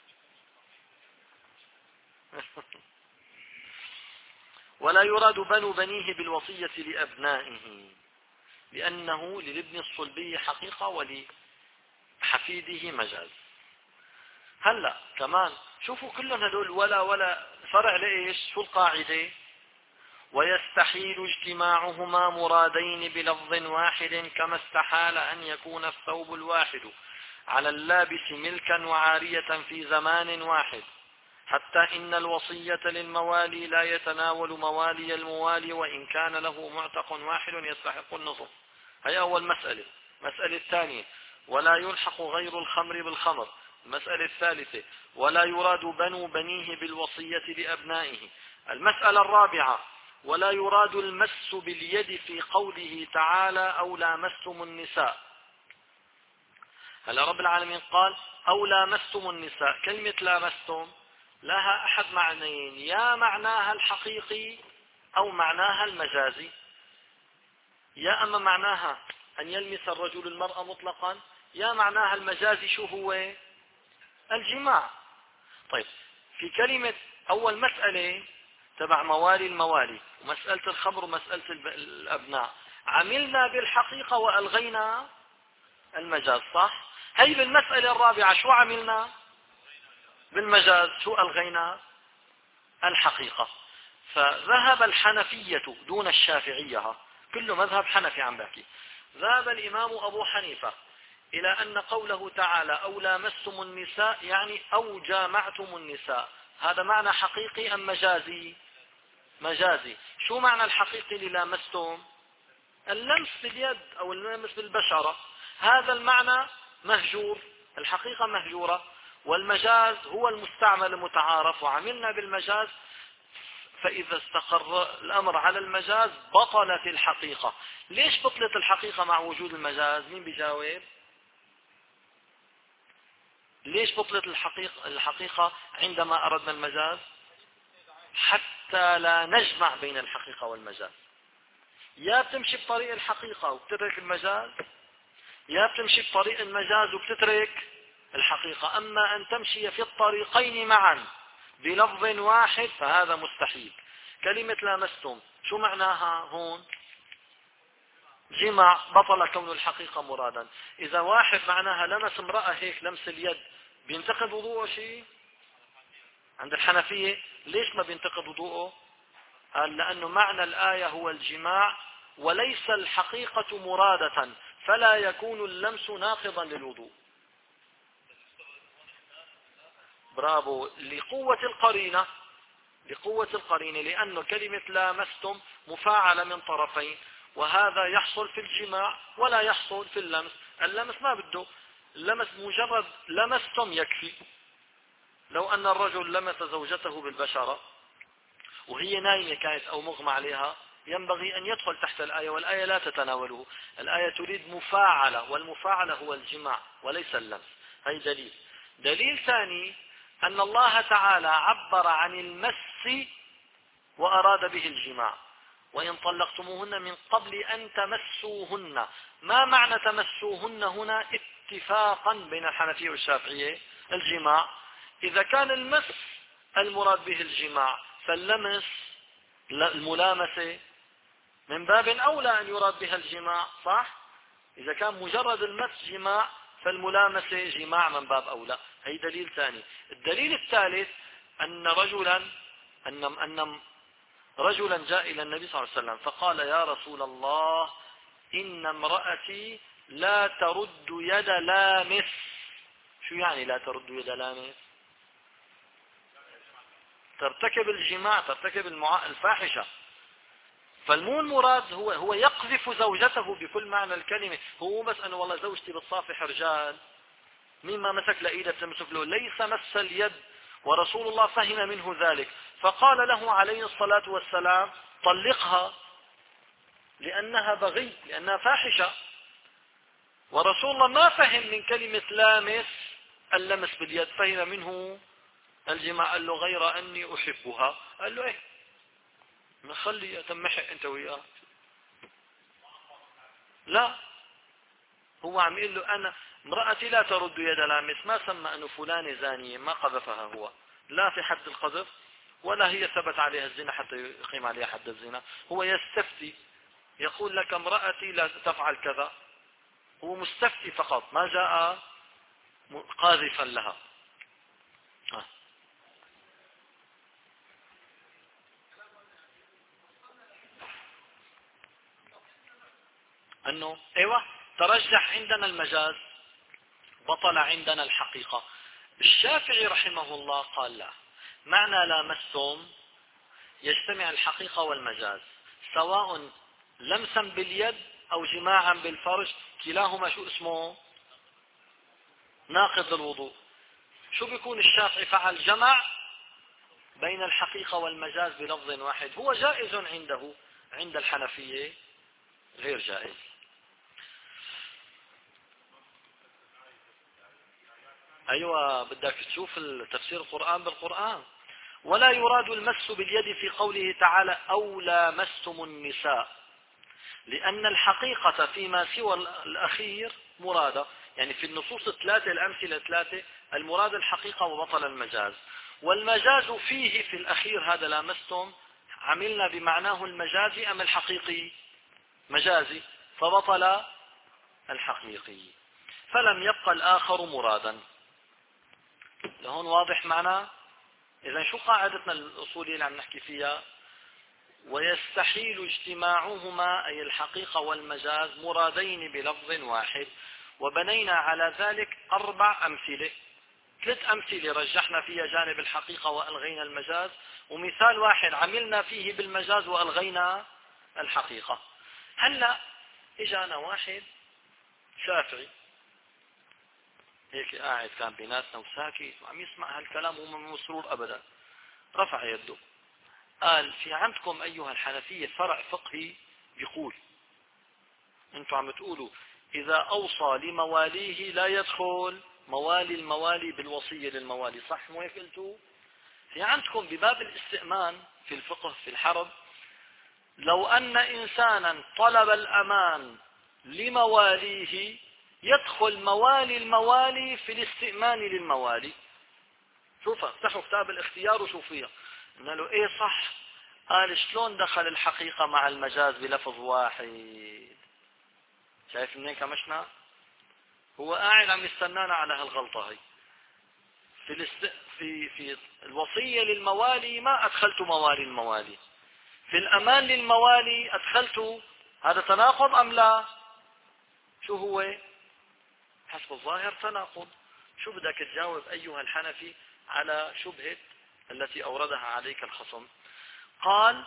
ولا يراد بنو بنيه بالوصية لأبنائه، لأنه للابن الصلبي حقيقة ولحفيده مجاز. هلا كمان شوفوا كلهم هدول ولا ولا فرع لإيش؟ شو القاعدة؟ ويستحيل اجتماعهما مرادين بلفظ واحد، كما استحال أن يكون الثوب الواحد على اللابس ملكا وعارية في زمان واحد، حتى إن الوصية للموالي لا يتناول موالي الموالي وإن كان له معتق واحد يستحق النصف. هي أول مسألة. مسألة الثانية ولا يلحق غير الخمر بالخمر. المسألة الثالثة ولا يراد بنو بنيه بالوصية لأبنائه. المسألة الرابعة ولا يراد المس باليد في قوله تعالى أو لامستم النساء. هل رب العالمين قال أو لامستم النساء، كلمة لامستم لها أحد معنيين، يا معناها الحقيقي أو معناها المجازي. يا أما معناها أن يلمس الرجل المرأة مطلقا، يا معناها المجازي شو هو؟ الجماع. طيب في كلمة أول مسألة تبع موالي الموالي ومسألة الخمر ومسألة الأبناء عملنا بالحقيقة وألغينا المجاز، صح؟ هي بالمسألة الرابعة شو عملنا؟ بالمجاز. شو ألغينا؟ الحقيقة. فذهب الحنفية دون الشافعية، كله مذهب حنفي عم بحكي. ذهب الإمام أبو حنيفة إلى أن قوله تعالى أو لامستم النساء يعني أو جامعتم النساء، هذا معنى حقيقي أم مجازي؟ مجازي. شو معنى الحقيقي للامستم؟ اللمس باليد أو اللمس بالبشرة. هذا المعنى مهجور، الحقيقة مهجورة، والمجاز هو المستعمل المتعارف وعملنا بالمجاز. فإذا استقر الأمر على المجاز بطلت الحقيقة. ليش بطلت الحقيقة مع وجود المجاز؟ مين بيجاوب؟ ليش بطلت الحقيقة, الحقيقة عندما أردنا المجاز؟ حتى لا نجمع بين الحقيقة والمجاز. يا بتمشي بطريق الحقيقة وبتترك المجاز، يا بتمشي بطريق المجاز وبتترك الحقيقة. أما أن تمشي في الطريقين معا بلفظ واحد فهذا مستحيل. كلمة لامستم شو معناها هون؟ جمع، بطل كون الحقيقة مرادا. إذا واحد معناها لمس امرأة هيك لمس اليد بينتقد وضوءه شيء؟ عند الحنفية ليش ما بينتقد وضوءه؟ قال لأنه معنى الآية هو الجماع وليس الحقيقة مرادة، فلا يكون اللمس ناقضا للوضوء. برافو. لقوة القرينة، لقوة القرينة، لأنه كلمة لامستم مفاعلة من طرفين، وهذا يحصل في الجماع ولا يحصل في اللمس. اللمس ما بده، اللمس مجرد لمستم يكفي. لو أن الرجل لمس زوجته بالبشرة وهي نايمة كانت أو مغمى عليها ينبغي أن يدخل تحت الآية، والآية لا تتناوله. الآية تريد مفاعلة، والمفاعلة هو الجماع وليس اللمس. هي دليل. دليل ثاني أن الله تعالى عبر عن المس وأراد به الجماع. وإن طلقتموهن من قبل أن تمسوهن. ما معنى تمسوهن هنا اتفاقا بين الحنفية والشافعية؟ الجماع. إذا كان المس المراد به الجماع فاللمس الملامسة من باب أولى أن يراد بها الجماع، صح؟ إذا كان مجرد المس جماع فالملامسة جماع من باب أولى. هي دليل ثاني. الدليل الثالث أن رجلا أن أن رجلا جاء إلى النبي صلى الله عليه وسلم فقال يا رسول الله إن امرأتي لا ترد يد لامس. شو يعني لا ترد يد لامس؟ ترتكب الجماع، ترتكب الفاحشة. فالمو المراد هو هو يقذف زوجته بكل معنى الكلمة. هو بس أنه والله زوجتي بتصافح رجال، مين ما مسك لإيدها بتمسك له. ليس مس اليد ورسول الله فهم منه ذلك فقال له عليه الصلاة والسلام طلقها لأنها بغي، لأنها فاحشة. ورسول الله ما فهم من كلمة لامس اللمس باليد، فهم منه الجماع. قال له غير أني أحبها. قال له إيه نخلي تمحق أنت وياه. لا، هو عم يقول له أنا امرأتي لا ترد يد لامس، ما سمى أنه فلانة زانية، ما قذفها هو، لا في حد القذف ولا هي ثبت عليها الزنا حتى يقيم عليها حد الزنا. هو يستفتي، يقول لك امرأتي لا تفعل كذا، هو مستفتي فقط، ما جاء قاذفا لها. آه. أنه أيوة ترجح عندنا المجاز، بطل عندنا الحقيقة. الشافعي رحمه الله قال لا، معنى لامستم يجتمع الحقيقة والمجاز، سواء لمسا باليد أو جماعا بالفرج، كلاهما شو اسمه ناقض الوضوء. شو بيكون الشافعي فعل جمع بين الحقيقة والمجاز بلفظ واحد، هو جائز عنده، عند الحنفية غير جائز. أيوة بدك تشوف تفسير القرآن بالقرآن. ولا يراد المس باليد في قوله تعالى أو لامستم النساء، لأن الحقيقة فيما سوى الأخير مرادة، يعني في النصوص الثلاثة الأمثلة الثلاثة المراد الحقيقة وبطل المجاز. والمجاز فيه في الأخير هذا لامستم عملنا بمعناه المجازي أم الحقيقي؟ مجازي، فبطل الحقيقي، فلم يبقى الآخر مرادا. لهون واضح معناه؟ إذا شو قاعدتنا الأصولية اللي عم نحكي فيها؟ ويستحيل اجتماعهما أي الحقيقة والمجاز مرادين بلفظ واحد. وبنينا على ذلك أربع أمثلة، ثلاث أمثلة رجحنا فيها جانب الحقيقة وألغينا المجاز، ومثال واحد عملنا فيه بالمجاز وألغينا الحقيقة. هلأ إجانا واحد شافعي هيك قاعد كان بيناتنا وساكت وعم يسمع هالكلام وما مسرور أبدا، رفع يده قال في عندكم أيها الحنفية فرع فقهي يقول أنتم عم تقولوا إذا أوصى لمواليه لا يدخل موالي الموالي بالوصية للموالي، صح مو هيك قلتوا؟ في عندكم بباب الاستئمان في الفقه في الحرب لو أن إنسانا طلب الأمان لمواليه يدخل موالي الموالي في الاستئمان للموالي. شوف افتحوا كتاب الاختيار وشوف فيها. قلنا له ايه صح، قال شلون دخل الحقيقة مع المجاز بلفظ واحد؟ شايف منين كمشنا؟ هو قاعد عم يستنانا على هالغلطة هي. في الاست... في في الوصية للموالي ما أدخلت موالي الموالي، في الأمان للموالي أدخلت. هذا تناقض أم لا؟ شو هو؟ حسب الظاهر تناقض. شو بدك تجاوب أيها الحنفي على شبهة التي أوردها عليك الخصم؟ قال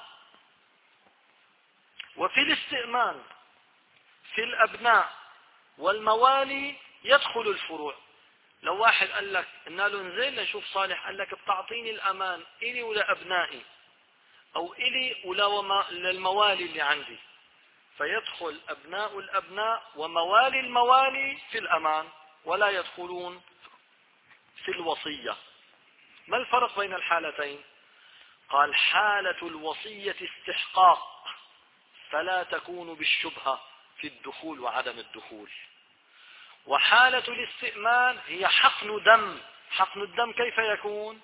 وفي الاستئمان في الأبناء والموالي يدخل الفروع. لو واحد قال لك قلنا له انزل نشوف صالح، قال لك بتعطيني الأمان إلي ولا أبنائي أو إلي ولا للموالي اللي عندي، فيدخل أبناء الأبناء وموالي الموالي في الأمان ولا يدخلون في الوصية. ما الفرق بين الحالتين؟ قال حالة الوصية استحقاق فلا تكون بالشبهة في الدخول وعدم الدخول، وحالة الاستئمان هي حقن دم. حقن الدم كيف يكون؟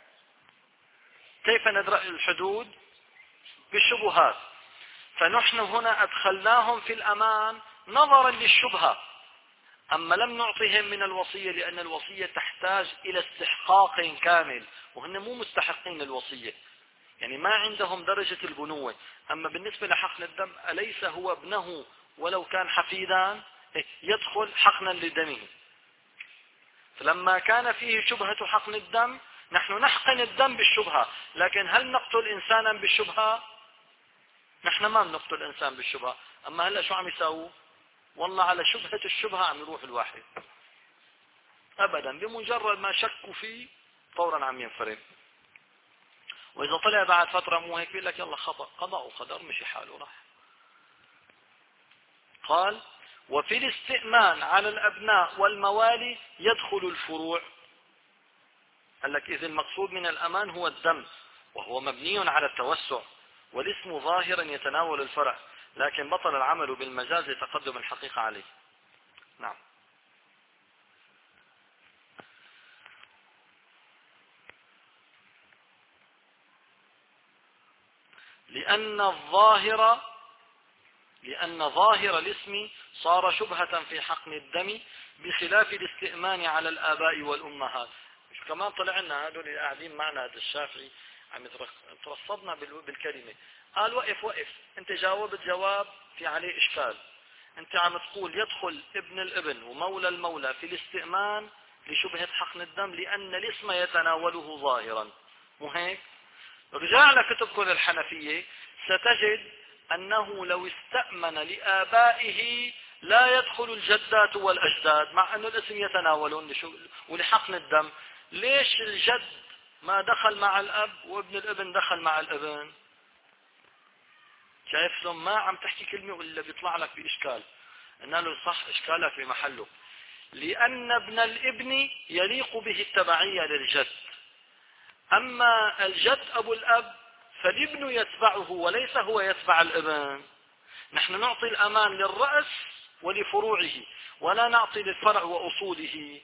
كيف ندرأ الحدود؟ بالشبهات. فنحن هنا أدخلناهم في الأمان نظرا للشبهة، أما لم نعطهم من الوصية لأن الوصية تحتاج إلى استحقاق كامل، وهن مو مستحقين الوصية، يعني ما عندهم درجة البنوة. أما بالنسبة لحقن الدم أليس هو ابنه ولو كان حفيدا يدخل حقنا لدمه. فلما كان فيه شبهة حقن الدم نحن نحقن الدم بالشبهة، لكن هل نقتل إنسانا بالشبهة؟ نحن ما بنقتل إنسان بالشبهة. أما هلأ شو عم يساووا؟ والله على شبهة الشبهة عم يروح الواحد أبدا، بمجرد ما شكوا فيه فورا عم ينفرد. وإذا طلع بعد فترة مو هيك بيقول لك يلا خطأ، قضاء وقدر مشي حاله راح. قال وفي الاستئمان على الأبناء والموالي يدخل الفروع. قال لك إذ المقصود من الأمان هو الدم، وهو مبني على التوسع، والاسم ظاهرا يتناول الفرع، لكن بطل العمل بالمجاز لتقدم الحقيقة عليه. نعم. لأن الظاهر لأن ظاهر الاسم صار شبهة في حقن الدم بخلاف الاستئمان على الآباء والأمهات. كمان طلع لنا هذول اللي قاعدين معنا هذا الشافعي عم يترصدنا بالكلمة. قال وقف وقف، انت جاوبت جواب في عليه إشكال. انت عم تقول يدخل ابن الابن ومولى المولى في الاستئمان لشبهة حقن الدم لأن الاسم يتناوله ظاهرا، مو هيك؟ رجع لكتبكم الحنفية ستجد أنه لو استأمن لآبائه لا يدخل الجدات والأجداد، مع أن الاسم يتناولون ولحقن الدم. ليش الجد ما دخل مع الأب وابن الابن دخل مع الابن؟ شايف شلون ما عم تحكي كلمة ولا بيطلع لك بإشكال؟ قلنا له صح، إشكالك في محله. لأن ابن الابن يليق به التبعية للجد، أما الجد أبو الأب فالابن يتبعه وليس هو يتبع الابن. نحن نعطي الأمان للرأس ولفروعه، ولا نعطي للفرع وأصوله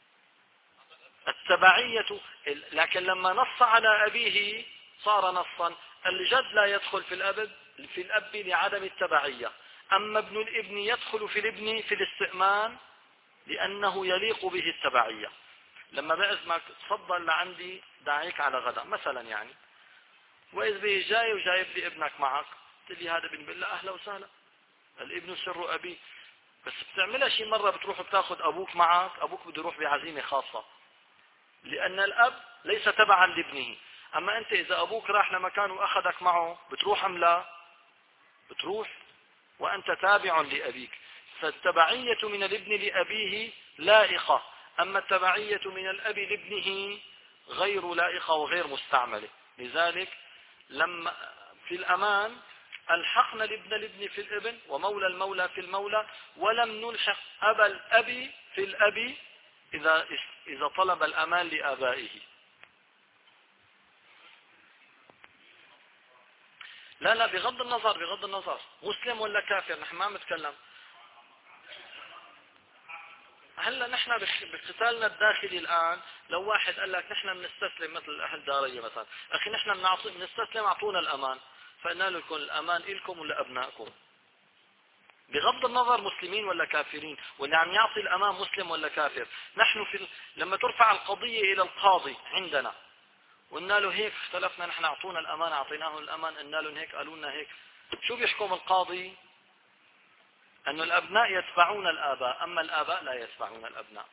التبعية. لكن لما نص على أبيه صار نصا. الجد لا يدخل في الأب في الأب لعدم التبعية، أما ابن الابن يدخل في الابن في الاستئمان لأنه يليق به التبعية. لما بعزمك تفضل لعندي داعيك على غدا مثلا يعني، وإذ به جاي وجايب لي ابنك معك، قلت لي هذا ابن بالله أهلا وسهلا، الابن سر أبي. بس بتعملها شي مرة بتروح بتاخذ أبوك معك، أبوك بده يروح بعزيمة خاصة لأن الأب ليس تبعا لابنه. أما أنت إذا أبوك راح لمكان وأخذك معه بتروح أم لا؟ بتروح وأنت تابع لأبيك. فالتبعية من الابن لأبيه لائقة، أما التبعية من الأب لابنه غير لائقة وغير مستعملة. لذلك لما في الأمان ألحقنا الابن الابن في الابن ومولى المولى في المولى، ولم نلحق أبا الأب في الأب إذا إذا طلب الأمان لآبائه. لا لا بغض النظر بغض النظر مسلم ولا كافر، نحن ما نتكلم. هلا نحن بقتالنا الداخلي الآن لو واحد قال لك نحن بنستسلم مثل أهل دارية مثلا، أخي نحن بنستسلم أعطونا الأمان، فقلنا لكم الأمان إلكم ولا أبنائكم، بغض النظر مسلمين ولا كافرين، واللي عم يعطي الأمان مسلم ولا كافر. نحن في لما ترفع القضية إلى القاضي عندنا وقلنا له هيك اختلفنا، نحن أعطونا الأمان أعطيناه الأمان، قلنا لهم هيك قالوا لنا هيك، شو بيحكم القاضي؟ أن الأبناء يتبعون الآباء، أما الآباء لا يتبعون الأبناء،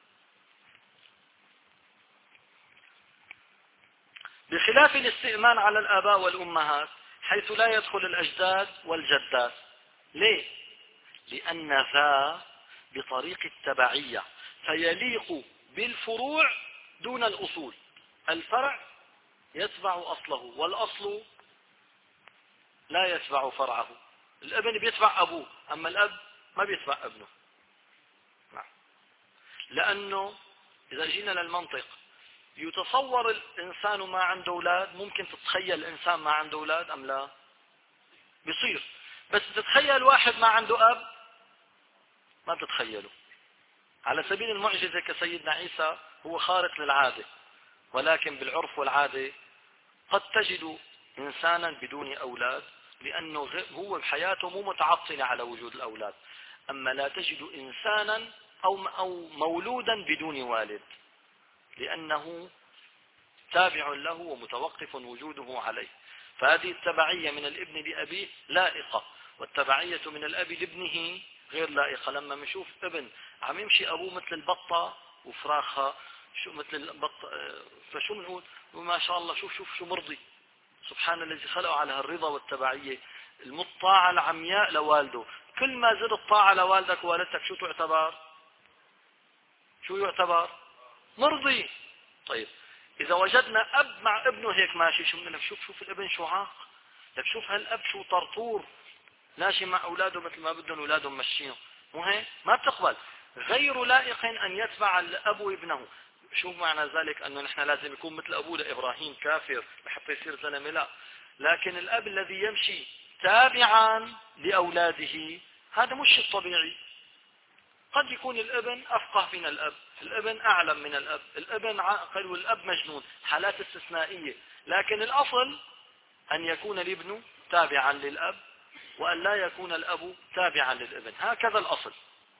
بخلاف الاستئمان على الآباء والأمهات حيث لا يدخل الأجداد والجدات. ليه؟ لأن ذا بطريق التبعية فيليق بالفروع دون الأصول. الفرع يتبع أصله والأصل لا يتبع فرعه. الابن بيتبع أبوه، أما الأب ما بيتبع ابنه. نعم. لأنه إذا جينا للمنطق يتصور الإنسان ما عنده أولاد، ممكن تتخيل الإنسان ما عنده أولاد أم لا؟ بيصير. بس تتخيل واحد ما عنده أب ما تتخيله. على سبيل المعجزة كسيدنا عيسى هو خارق للعادة، ولكن بالعرف والعادة قد تجد إنسانا بدون أولاد لأنه هو بحياته مو متعطل على وجود الأولاد، أما لا تجد إنسانا أو أو مولودا بدون والد لأنه تابع له ومتوقف وجوده عليه. فهذه التبعية من الابن لأبيه لائقة، والتبعية من الأب لابنه غير لائقة. لما نشوف ابن عم يمشي أبوه مثل البطة وفراخها، شو مثل البطة، فشو بنقول؟ وما شاء الله شوف شوف شو مرضي، سبحان الذي خلقه على هالرضا والتبعية. المطاعة العمياء لوالده، كل ما زدت طاعة لوالدك ووالدتك شو تعتبر؟ شو يعتبر؟ مرضي. طيب إذا وجدنا أب مع ابنه هيك ماشي، شو بدنا نشوف؟ شوف الابن شو عاق، طيب شوف هالأب شو طرطور ماشي مع أولاده مثل ما بدهم أولادهم مشيهم، مو هيك؟ ما بتقبل. غير لائق أن يتبع الأب ابنه. شو معنى ذلك؟ أنه نحن لازم يكون مثل أبوه لإبراهيم كافر لحتى يصير زلمة؟ لا، لكن الأب الذي يمشي تابعا لأولاده هذا مش الطبيعي. قد يكون الابن أفقه من الأب، الابن أعلم من الأب، الابن عاقل والأب مجنون، حالات استثنائية، لكن الأصل أن يكون الابن تابعا للأب وأن لا يكون الأب تابعا للابن، هكذا الأصل.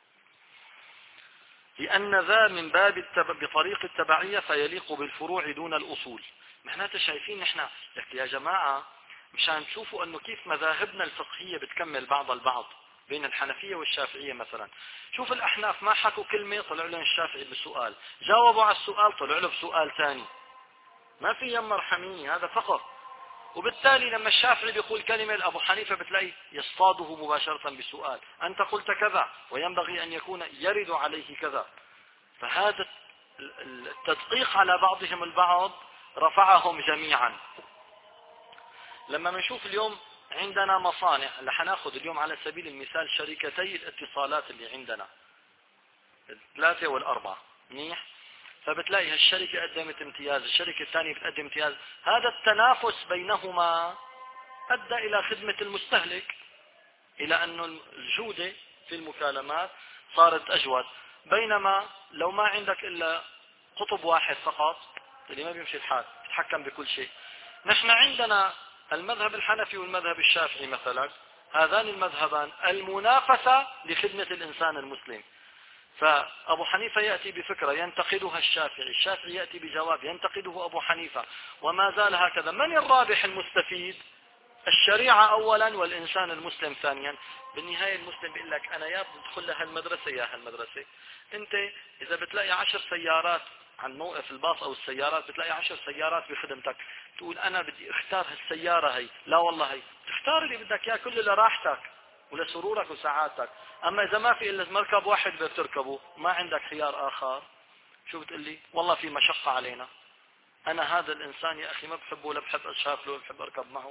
لأن ذا من باب التب... بطريق التبعية فيليق بالفروع دون الأصول. معناته شايفين نحن لك يا جماعة مشان تشوفوا أنه كيف مذاهبنا الفقهية بتكمل بعض البعض بين الحنفية والشافعية. مثلا شوف الأحناف ما حكوا كلمة طلع لهم الشافعي بسؤال، جاوبوا على السؤال طلع له بسؤال ثاني، ما في يم مرحمية، هذا فقط. وبالتالي لما الشافعي بيقول كلمة الأبو حنيفة بتلاقي يصطاده مباشرة بسؤال، أنت قلت كذا وينبغي أن يكون يرد عليه كذا. فهذا التدقيق على بعضهم البعض رفعهم جميعا. لما بنشوف اليوم عندنا مصانع، اللي حناخذ اليوم على سبيل المثال شركتي الاتصالات اللي عندنا الثلاثة والأربعة، منيح؟ فبتلاقي هالشركة قدمت امتياز، الشركة الثانية بتقدم امتياز، هذا التنافس بينهما أدى إلى خدمة المستهلك، إلى أن الجودة في المكالمات صارت أجود. بينما لو ما عندك إلا قطب واحد فقط اللي ما بيمشي الحال تتحكم بكل شيء. نحن عندنا المذهب الحنفي والمذهب الشافعي مثلا، هذان المذهبان المنافسة لخدمة الإنسان المسلم. فأبو حنيفة يأتي بفكرة ينتقدها الشافعي، الشافعي يأتي بجواب ينتقده أبو حنيفة، وما زال هكذا. من الرابح المستفيد؟ الشريعة أولا والإنسان المسلم ثانيا. بالنهاية المسلم بيقول لك أنا يا بدخل لهالمدرسة يا هالمدرسة. أنت إذا بتلاقي عشر سيارات عن موقف الباص أو السيارات، بتلاقي عشر سيارات بخدمتك، تقول أنا بدي اختار هالسيارة هي، لا والله هي تختار اللي بدك إياه كله لراحتك ولسرورك وسعادتك. أما إذا ما في إلا مركب واحد بتركبه ما عندك خيار آخر، شو بتقول لي؟ والله في مشقة علينا، أنا هذا الإنسان يا أخي ما بحبه ولا بحب أشافله ولا بحب أركب معه.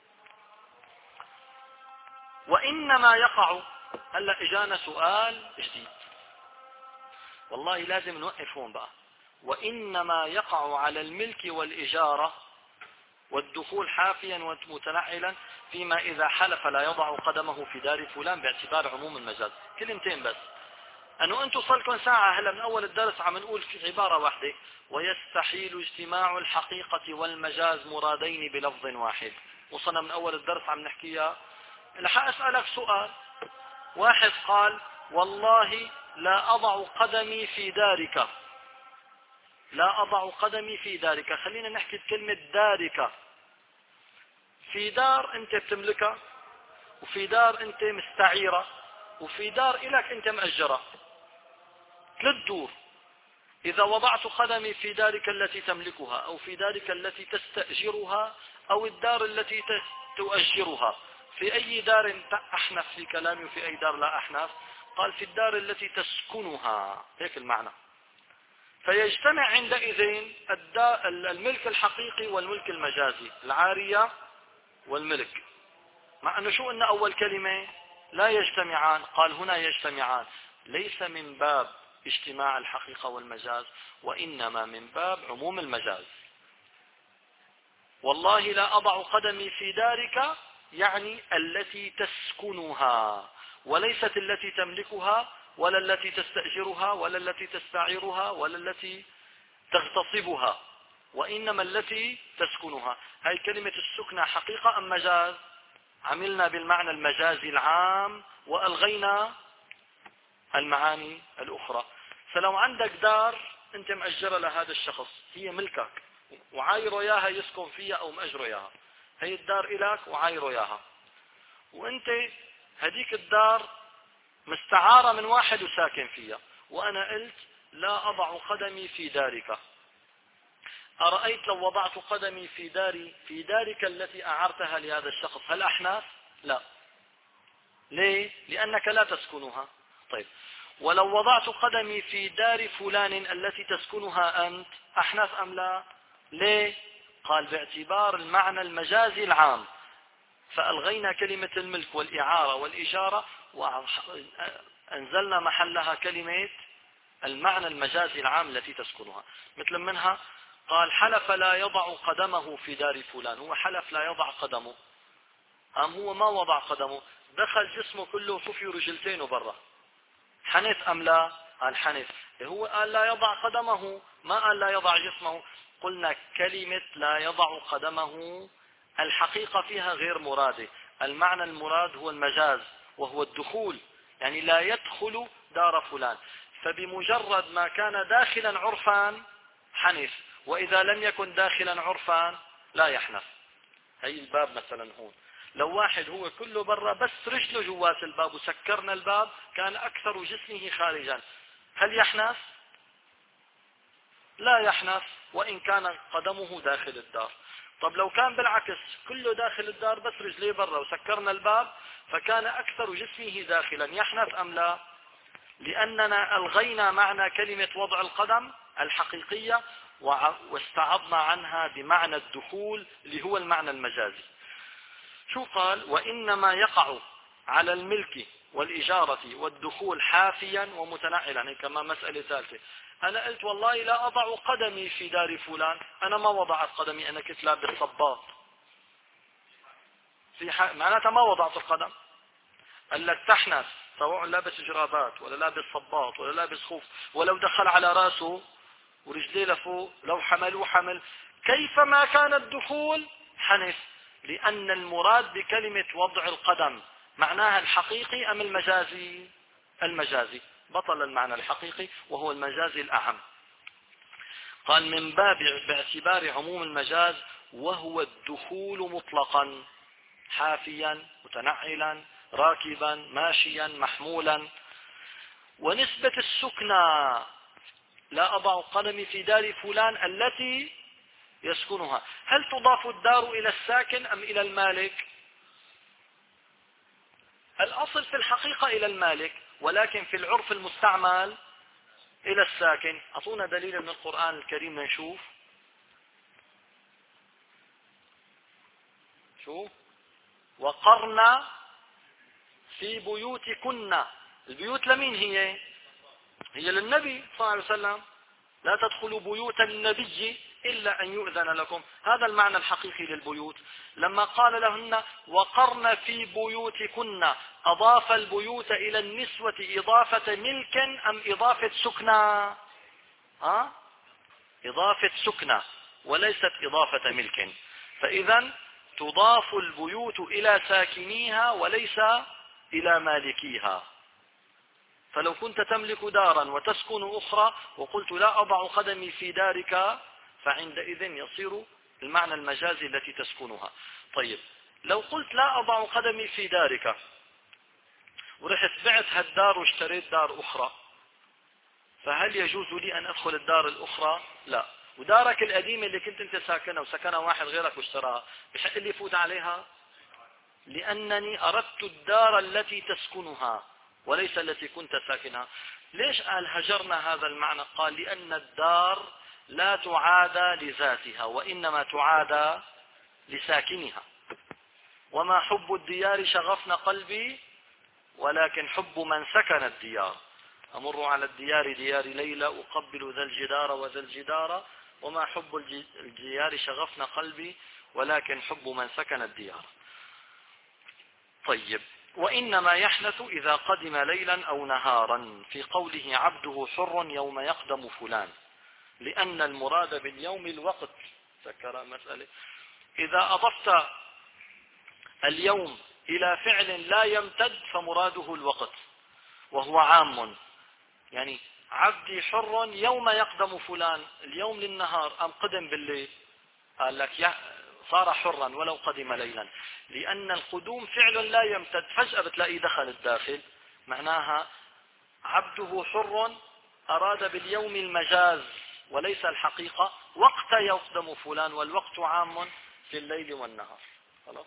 وإنما يقع، هلا إجانا سؤال جديد والله لازم نوقف هون بقى. وإنما يقع على الملك والإجارة والدخول حافيا ومتنعلا فيما إذا حلف لا يضع قدمه في دار فلان باعتبار عموم المجاز. كلمتين بس، أنه أنتم صلكم ساعة هلا من أول الدرس عم نقول في عبارة واحدة: ويستحيل اجتماع الحقيقة والمجاز مرادين بلفظ واحد. وصلنا من أول الدرس عم نحكيها. لح أسألك سؤال، واحد قال والله لا أضع قدمي في دارك، لا أضع قدمي في دارك، خلينا نحكي كلمة دارك. في دار أنت بتملكها، وفي دار أنت مستعيرة، وفي دار إلك أنت مأجرة، ثلاث دور. إذا وضعت قدمي في دارك التي تملكها أو في دارك التي تستأجرها أو الدار التي تؤجرها، في أي دار أحنف في كلامي وفي أي دار لا أحنف؟ قال في الدار التي تسكنها، هيك المعنى. فيجتمع عندئذ الملك الحقيقي والملك المجازي، العارية والملك. مع أنه شو قلنا أول كلمة؟ لا يجتمعان، قال هنا يجتمعان، ليس من باب اجتماع الحقيقة والمجاز، وإنما من باب عموم المجاز. والله لا أضع قدمي في دارك يعني التي تسكنها، وليست التي تملكها ولا التي تستأجرها ولا التي تستعيرها ولا التي تغتصبها، وإنما التي تسكنها. هاي كلمة السكنة حقيقة أم مجاز؟ عملنا بالمعنى المجازي العام وألغينا المعاني الأخرى. فلو عندك دار أنت مأجرة لهذا الشخص، هي ملكك وعايره إياها يسكن فيها أو مأجره إياها، هي الدار إلك وعايره إياها، وأنت هديك الدار مستعارة من واحد وساكن فيها، وأنا قلت لا أضع قدمي في دارك. أرأيت لو وضعت قدمي في داري في دارك التي أعرتها لهذا الشخص، هل أحناف؟ لا. ليه؟ لأنك لا تسكنها. طيب، ولو وضعت قدمي في دار فلان التي تسكنها أنت، أحناف أم لا؟ ليه؟ قال باعتبار المعنى المجازي العام، فألغينا كلمة الملك والإعارة والإجارة وأنزلنا محلها كلمة المعنى المجازي العام التي تسكنها. مثل منها قال حلف لا يضع قدمه في دار فلان، هو حلف لا يضع قدمه، أم هو ما وضع قدمه، دخل جسمه كله وصفي رجلتين برا، حنث أم لا؟ قال حنث. هو قال لا يضع قدمه، ما قال لا يضع جسمه. قلنا كلمة لا يضع قدمه الحقيقة فيها غير مرادة، المعنى المراد هو المجاز وهو الدخول، يعني لا يدخل دار فلان، فبمجرد ما كان داخلا عرفا حنث، وإذا لم يكن داخلا عرفا لا يحنث. هي الباب مثلا هون، لو واحد هو كله برا بس رجله جوات الباب وسكرنا الباب كان أكثر جسمه خارجا، هل يحنث؟ لا يحنث وإن كان قدمه داخل الدار. طب لو كان بالعكس كله داخل الدار بس رجليه برا وسكرنا الباب فكان أكثر جسمه داخلا، يحنث أم لا؟ لأننا ألغينا معنى كلمة وضع القدم الحقيقية واستعضنا عنها بمعنى الدخول اللي هو المعنى المجازي. شو قال؟ وإنما يقع على الملك والإجارة والدخول حافيا ومتنعلا، يعني كما مسألة ثالثة. أنا قلت والله لا أضع قدمي في دار فلان، أنا ما وضعت قدمي، أنا كنت لابس صباط في ح... معناتها ما وضعت القدم. قال لك تحنث سواء لابس جرابات ولا لابس صباط ولا لابس خوف، ولو دخل على راسه ورجليه لفوق لو حملوه حمل كيفما كان الدخول حنث، لأن المراد بكلمة وضع القدم معناها الحقيقي أم المجازي؟ المجازي، بطل المعنى الحقيقي وهو المجازي الأعم. قال من باب باعتبار عموم المجاز وهو الدخول مطلقا حافيا متنعلا راكبا ماشيا محمولا. ونسبة السكنى لا أضع قدمي في دار فلان التي يسكنها، هل تضاف الدار إلى الساكن أم إلى المالك؟ الأصل في الحقيقة إلى المالك، ولكن في العرف المستعمل إلى الساكن. أعطونا دليل من القرآن الكريم نشوف. شو؟ وقرنا في بيوتكن، البيوت لمين هي؟ هي للنبي صلى الله عليه وسلم، لا تدخلوا بيوت النبي إلا أن يؤذن لكم، هذا المعنى الحقيقي للبيوت. لما قال لهن وقرن في بيوتكن أضاف البيوت إلى النسوة إضافة ملك أم إضافة سكنى؟ ها؟ إضافة سكنى وليست إضافة ملك، فإذا تضاف البيوت إلى ساكنيها وليس إلى مالكيها. فلو كنت تملك دارا وتسكن أخرى وقلت لا أضع قدمي في دارك فعندئذ يصير المعنى المجازي التي تسكنها. طيب لو قلت لا أضع قدمي في دارك ورحت بعت هالدار واشتريت دار أخرى، فهل يجوز لي أن أدخل الدار الأخرى؟ لا. ودارك القديمة اللي كنت أنت ساكنها وسكنها واحد غيرك واشتراها بحق لي فوت عليها؟ لأنني أردت الدار التي تسكنها وليس التي كنت ساكنها. ليش قال هجرنا هذا المعنى؟ قال لأن الدار لا تعادى لذاتها وإنما تعادى لساكنها. وما حب الديار شغفنا قلبي ولكن حب من سكن الديار. أمر على الديار ديار ليلى أقبل ذا الجدار وذا الجدار، وما حب الديار شغفنا قلبي ولكن حب من سكن الديار. طيب وإنما يحنث إذا قدم ليلا أو نهارا في قوله عبده حر يوم يقدم فلان، لأن المراد باليوم الوقت. ذكر مسألة إذا أضفت اليوم إلى فعل لا يمتد فمراده الوقت وهو عام، يعني عبدي حر يوم يقدم فلان، اليوم للنهار أم قدم بالليل؟ قال لك صار حرا ولو قدم ليلا، لأن القدوم فعل لا يمتد، فجأة بتلاقيه دخل الداخل، معناها عبده حر أراد باليوم المجاز وليس الحقيقة، وقت يقدم فلان والوقت عام في الليل والنهار. خلاص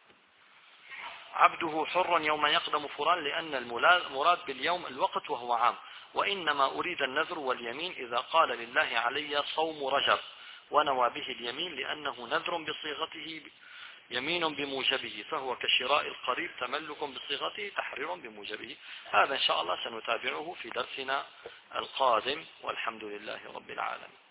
عبده حر يوم يقدم فلان لأن المراد باليوم الوقت وهو عام. وإنما أريد النذر واليمين إذا قال لله علي صوم رجب ونوى به اليمين لأنه نذر بصيغته يمين بموجبه، فهو كشراء القريب تملك بصيغته تحرير بموجبه. هذا إن شاء الله سنتابعه في درسنا القادم، والحمد لله رب العالمين.